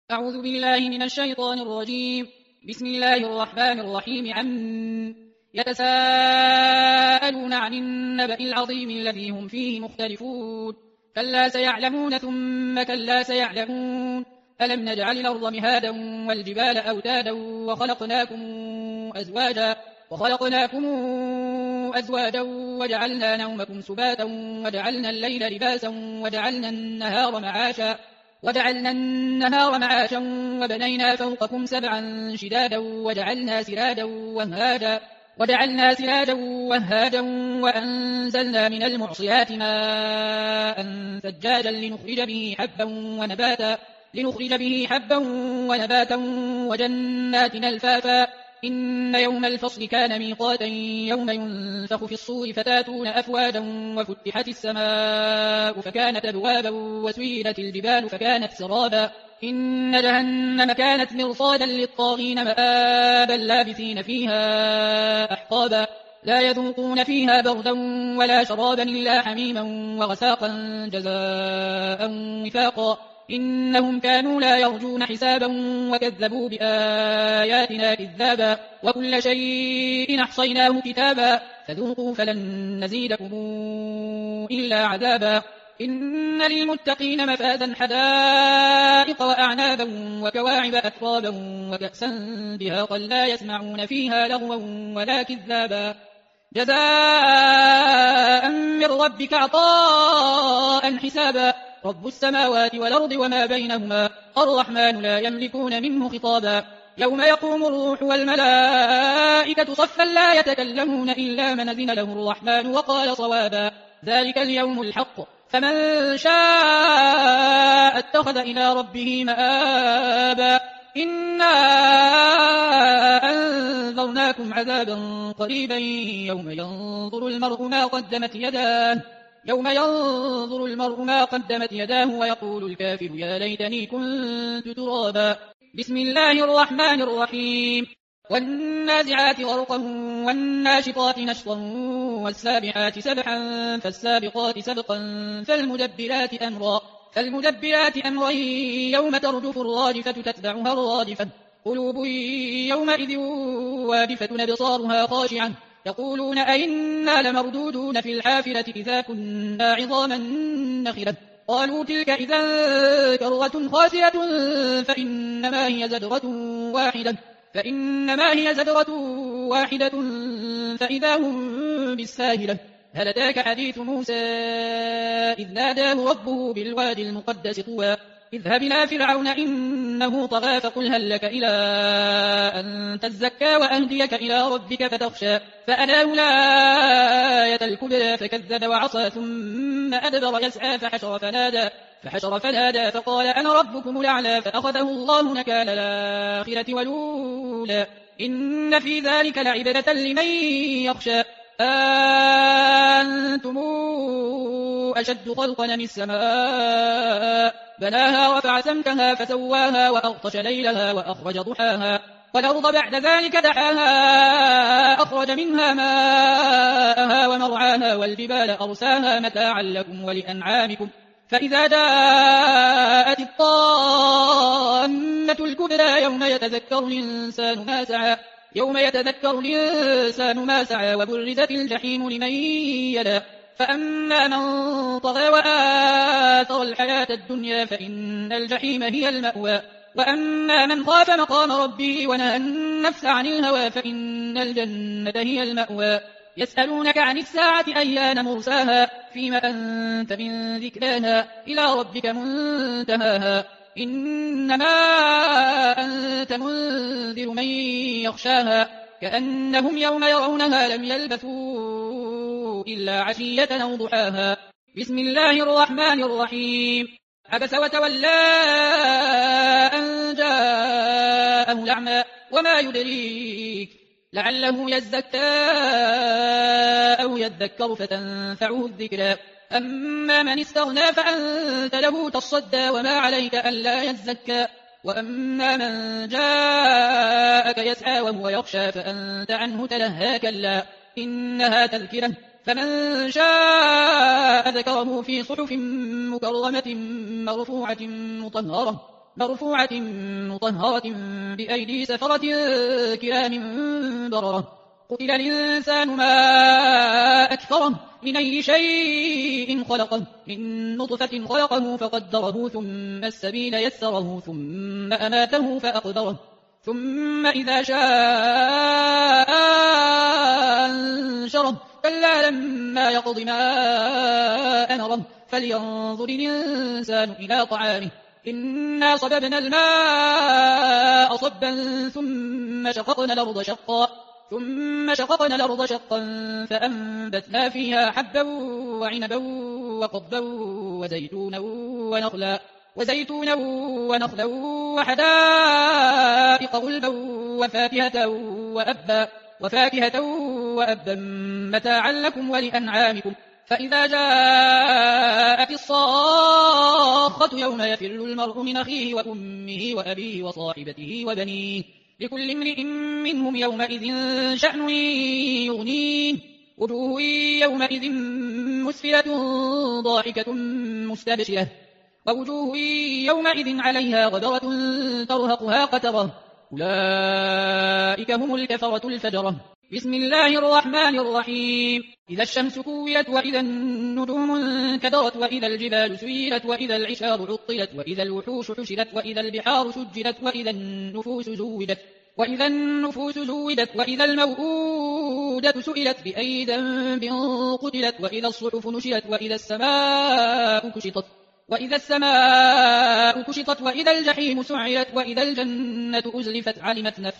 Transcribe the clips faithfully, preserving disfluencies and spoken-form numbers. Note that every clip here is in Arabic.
أعوذ بالله من الشيطان الرجيم. بسم الله الرحمن الرحيم. عن يتساءلون عن النبأ العظيم الذي هم فيه مختلفون. كلا سيعلمون ثم كلا سيعلمون. ألم نجعل الأرض مهادا والجبال أوتادا وخلقناكم أزواجا وخلقناكم أزواجا وجعلنا نومكم سباتا وجعلنا الليل لباسا وجعلنا النهار معاشا وجعلنا النهار معاشا وبنينا فوقكم سبعا شدادا وجعلنا سراجا وهاجا وجعلنا سراجا وهاجا وأنزلنا من المعصيات ماء ثجاجا لنخرج به حبا ونباتا لنخرج به حبا ونباتا وجنات ألفافا. إن يوم الفصل كان ميقاتا يوم ينفخ في الصور فتاتون أفواجا وفتحت السماء فكانت أبوابا وسيرت الجبال فكانت سرابا. إن جهنم كانت مرصادا للطاغين مآبا لابثين فيها أحقابا. لا يذوقون فيها بردا ولا شرابا إلا حميما وغساقا جزاء وفاقا. إنهم كانوا لا يرجون حسابا وكذبوا بآياتنا كذابا. وكل شيء أحصيناه كتابا فذوقوا فلن نزيدكم إلا عذابا. إن للمتقين مفازا حدائق وأعنابا وكواعب أترابا وكأسا دهاقا لا يسمعون فيها لغوا ولا كذابا. جزاء من ربك عطاء حسابا. رب السماوات والأرض وما بينهما الرحمن لا يملكون منه خطابا. يوم يقوم الروح والملائكة صفا لا يتكلمون إلا من أذن له الرحمن وقال صوابا. ذلك اليوم الحق فمن شاء اتخذ إلى ربه مآبا. إنا أنذرناكم عذابا قريبا يوم ينظر المرء ما قدمت يداه يوم ينظر المرء ما قدمت يداه ويقول الكافر يا ليتني كنت ترابا. بسم الله الرحمن الرحيم. والنازعات غرقا والناشطات نشطا والسابحات سبحا فالسابقات سبقا فالمدبرات أمرا فالمدبرات أمرا يوم ترجف الراجفة تتبعها الرادفة. قلوب يومئذ واجفة أبصارها خاشعة يقولون أئنا لمردودون في الحافرة إذا كنا عظاما نخرة. قالوا تلك إذا كرة خاسرة فإنما هي زجرة واحدة فإنما هي زجرة واحدة فإذا هم بالساهلة. هل أتاك حديث موسى إذ ناداه ربه بالوادي المقدس طوى اذهب إلى فرعون إنه طغى فقل هل لك إلى أن تزكى وأهديك إلى ربك فتخشى. فأناه الآية الكبرى فكذب وعصى ثم أدبر يسعى فحشر فنادى فحشر فنادى فقال أنا ربكم الأعلى فأخذه الله نكال الآخرة والأولى. إن في ذلك لعبرة لمن يخشى. أنتم أشد خلقا من السماء بناها رفع سمكها فسواها وأغطش ليلها وأخرج ضحاها والأرض بعد ذلك دحاها أخرج منها ماءها ومرعاها والجبال أرساها متاعا لكم ولأنعامكم. فإذا جاءت الطامة الكبرى يوم يتذكر الإنسان ما سعى يوم يتذكر الإنسان ما سعى وبرزت الجحيم لمن يرى. فأما من طغى وآثر الحياة الدنيا فإن الجحيم هي المأوى. وأما من خاف مقام ربه ونهى النفس عن الهوى فإن الجنة هي المأوى. يسألونك عن الساعة أيان مرساها فيما أنت من ذكراها إلى ربك منتهاها. إنما أنت منذر من يخشاها كأنهم يوم يرونها لم يلبثوا إلا عشية أو ضحاها. بسم الله الرحمن الرحيم. عبس وتولى أن جاءه الأعمى وما يدريك لعله يزكى أو يذكر فتنفعه الذكرى. أما من استغنى فأنت له تصدى وما عليك ألا يزكى. وأما من جاءك يسعى وهو يخشى فأنت عنه تلهى كلا إنها تذكرة فمن شاء ذكره في صحف مكرمة مرفوعة مطهرة مرفوعة مطهرة بأيدي سفرة كرام بررة قتل الإنسان ما أكثره من أي شيء خلقه من نطفة خلقه فقدره ثم السبيل يسره ثم أماته فأقدره ثم إذا شاء أنشره كلا لما يقض ما أمره فلينظر الإنسان إلى طعامه إنا صببنا الماء صبا ثم شققنا الأرض شقا ثم شققنا الأرض شقا فأنبتنا فيها حبا وعنبا وقضبا وزيتونا ونخلا وزيتونا ونخلا وحدائق غلبا وفاكهة وأبا وفاكهة وأبا متاعا لكم ولأنعامكم فإذا جاءت الصاخة يوم يفر المرء من أخيه وأمه وأبيه وصاحبته وبنيه لكل امرئ منهم يومئذ شأن يغنيه وجوه يومئذ مسفلة ضاحكة مستبشرة ووجوه يومئذ عليها غبرة ترهقها قترة أولئك هم الكفرة الفجرة بسم الله الرحمن الرحيم إذا الشمس كورت وإذا النجوم انكدرت وإذا الجبال سيرت وإذا العشار عطلت وإذا الوحوش حشرت وإذا البحار سجرت وإذا النفوس زودت وإذا النفوس زودت وإذا الموءودة سئلت بأي ذنب قتلت وإذا الصحف نشرت وإذا السماء كشطت وإذا السماء كشطت وإذا الجحيم سعرت وإذا الجنة أزلفت علمت نفس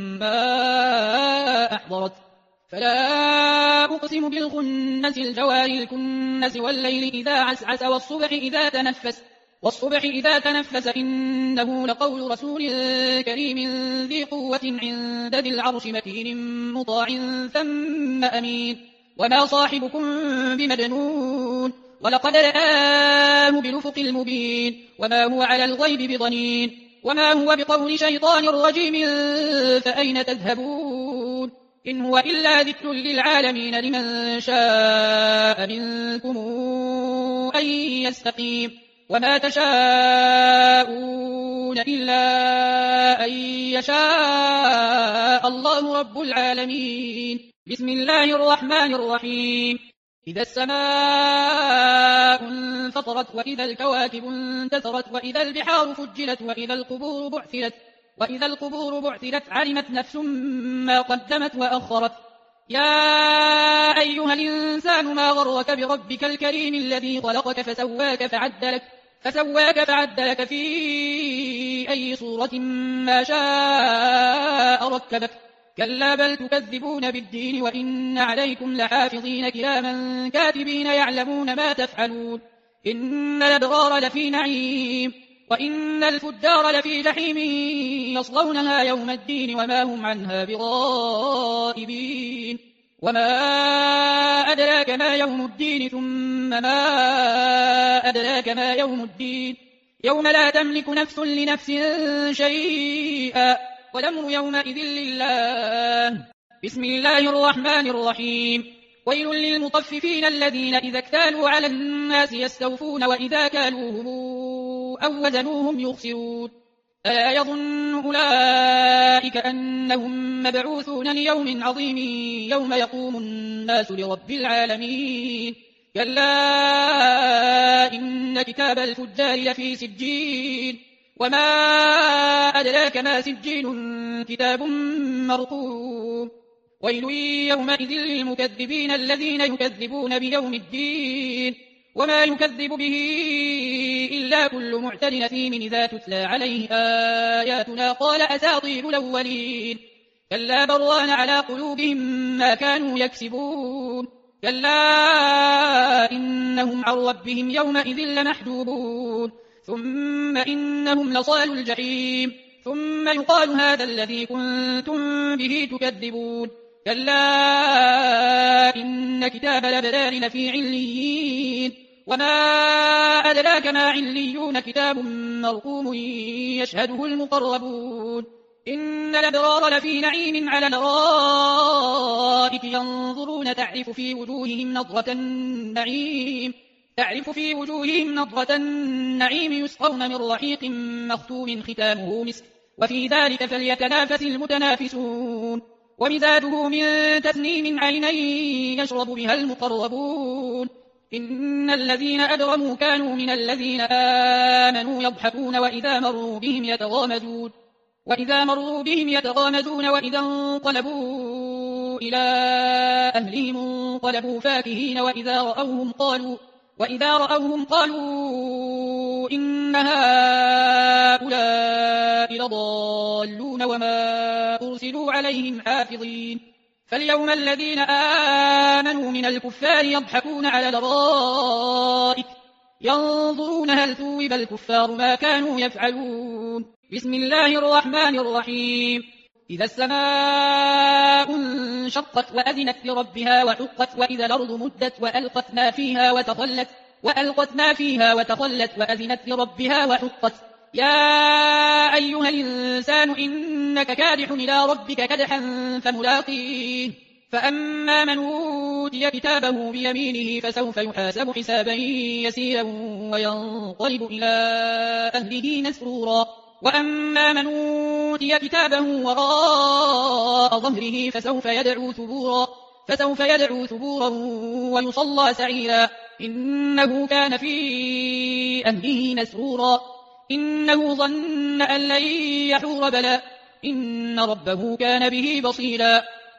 ما أحضرت فلا أقسم بالخنس الجوار الكنس والليل إذا عسعس والصبح إذا تنفس والصبح إذا تنفس إنه لقول رسول كريم ذي قوة عند ذي العرش مكين مطاع ثم أمين وما صاحبكم بمجنون ولقد رآه بالأفق المبين وما هو على الغيب بضنين وما هو بقول شيطان رجيم فأين تذهبون إن هو إلا ذكر للعالمين لمن شاء منكم أن يستقيم وما تشاءون إلا أن يشاء الله رب العالمين بسم الله الرحمن الرحيم إذا السماء انفطرت وإذا الكواكب انتثرت وإذا البحار فجرت وإذا القبور بعثرت وإذا القبور بعثرت علمت نفس ما قدمت وأخرت يا أيها الإنسان ما غرك بربك الكريم الذي خلقك فسواك فعدلك فسواك فعدلك في أي صورة ما شاء ركبك كلا بل تكذبون بالدين وإن عليكم لحافظين كراما كاتبين يعلمون ما تفعلون إن الأبرار لفي نعيم وإن الفجار لفي جحيم يصلونها يوم الدين وما هم عنها بغائبين وما أدراك ما يوم الدين ثم ما أدراك ما يوم الدين يوم لا تملك نفس لنفس شيئا والأمر يومئذ لله بسم الله الرحمن الرحيم ويل للمطففين الذين إذا اكتالوا على الناس يستوفون وإذا كالوهم أو وزنوهم يخسرون ألا يظن أولئك أنهم مبعوثون ليوم عظيم يوم يقوم الناس لرب العالمين كلا إن كتاب الفجار لفي سجين وما أدراك ما سجين كتاب مرقوم ويل يومئذ للمكذبين الذين يكذبون بيوم الدين وما يكذب به إلا كل معتد أثيم إذا تتلى عليه آياتنا قال أساطير الأولين كلا بران على قلوبهم ما كانوا يكسبون كلا إنهم عن ربهم يومئذ لمحجوبون ثم إنهم لصالوا الجحيم ثم يقال هذا الذي كنتم به تكذبون كلا إن كتاب الأبرار لفي عليين وما أدراك ما عليون كتاب مرقوم يشهده المقربون إن الأبرار لفي نعيم على الأرائك ينظرون تعرف في وجوههم نظرة النعيم تعرف في وجوههم نضرة النعيم يسقون من رحيق مختوم ختامه مسك وفي ذلك فليتنافس المتنافسون ومزاجه من تسنيم عينا يشرب بها المقربون إن الذين أجرموا كانوا من الذين آمنوا يضحكون وإذا مروا بهم يتغامزون وإذا مروا بهم يتغامزون وإذا انقلبوا إلى أهلهم انقلبوا فاكهين وإذا رأوهم قالوا وإذا رأوهم قالوا إن هؤلاء لضالون وما أرسلوا عليهم حافظين فاليوم الذين آمنوا من الكفار يضحكون على الأرائك ينظرون هل ثوب الكفار ما كانوا يفعلون بسم الله الرحمن الرحيم إذا السماء انشقت وأذنت لربها وحقت وإذا الأرض مدت وألقت ما فيها وتخلت وألقت ما فيها وتخلت وأذنت لربها وحقت يا أيها الإنسان إنك كادح إلى ربك كدحا فملاقيه فأما من أوتي كتابه بيمينه فسوف يحاسب حسابا يسيرا وينقلب إلى أهله مسرورا وأما من أوتي كتابه وراء ظهره فسوف يدعو ثبورا فسوف يدعو ثبورا ويصلى سعيرا إنه كان في أهله مسرورا إنه ظن أن لن يحور بلى إن ربه كان به بصيرا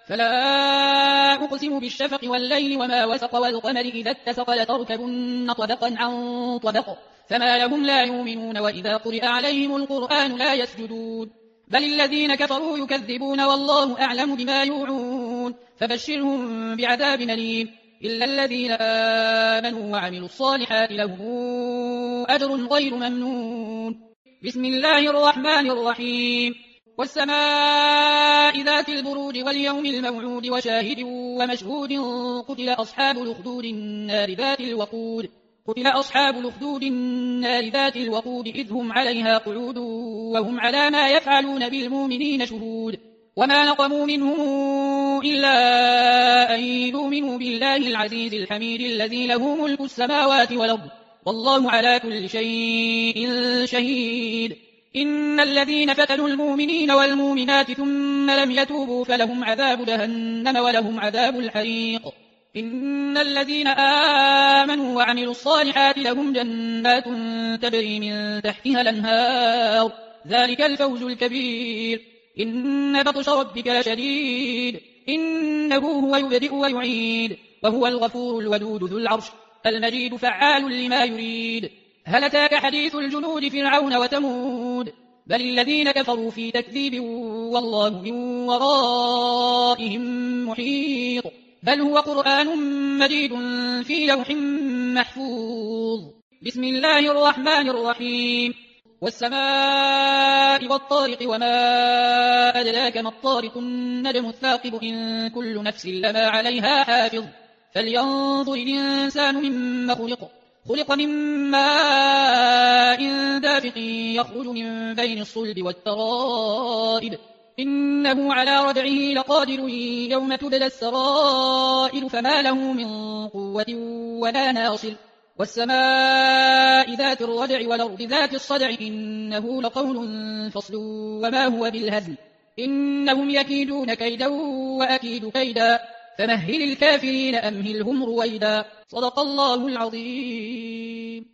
فلا أقسم بالشفق والليل وما وسق والقمر إذا اتسق لتركبن طبقا عن طبق فما لهم لا يؤمنون وإذا قرئ عليهم القرآن لا يسجدون بل الذين كفروا يكذبون والله أعلم بما يوعون فبشرهم بعذاب أليم إلا الذين آمنوا وعملوا الصالحات لهم أجر غير ممنون بسم الله الرحمن الرحيم والسماء ذات البروج واليوم الموعود وشاهد ومشهود قتل أصحاب الأخدود النار ذات الوقود قتل أصحاب الأخدود النار ذات الوقود إذ هم عليها قعود وهم على ما يفعلون بالمؤمنين شهود وما نقموا منهم إلا أن يؤمنوا بالله العزيز الحميد الذي له ملك السماوات والأرض والله على كل شيء شهيد إن الذين فتنوا المؤمنين والمؤمنات ثم لم يتوبوا فلهم عذاب جهنم ولهم عذاب الحريق إن الذين آمنوا وعملوا الصالحات لهم جنات تجري من تحتها الأنهار ذلك الفوز الكبير إن بطش ربك لشديد إنه هو يبدئ ويعيد وهو الغفور الودود ذو العرش المجيد فعال لما يريد هل أتاك حديث الجنود فرعون وثمود بل الذين كفروا في تكذيب والله من ورائهم محيط بل هو قرآن مجيد في لوح محفوظ بسم الله الرحمن الرحيم والسماء والطارق وما أدراك ما الطارق النجم الثاقب إن كل نفس لما عليها حافظ فلينظر الإنسان مما خلق خلق من ماء دافق يخرج من بين الصلب والترائب إنه على رجعه لقادر يوم تبلى السرائر فما له من قوة ولا ناصر والسماء ذات الرجع والأرض ذات الصدع إنه لقول فصل وما هو بالهزل إنهم يكيدون كيدا وأكيد كيدا فمهل الكافرين أمهلهم رويدا صدق الله العظيم.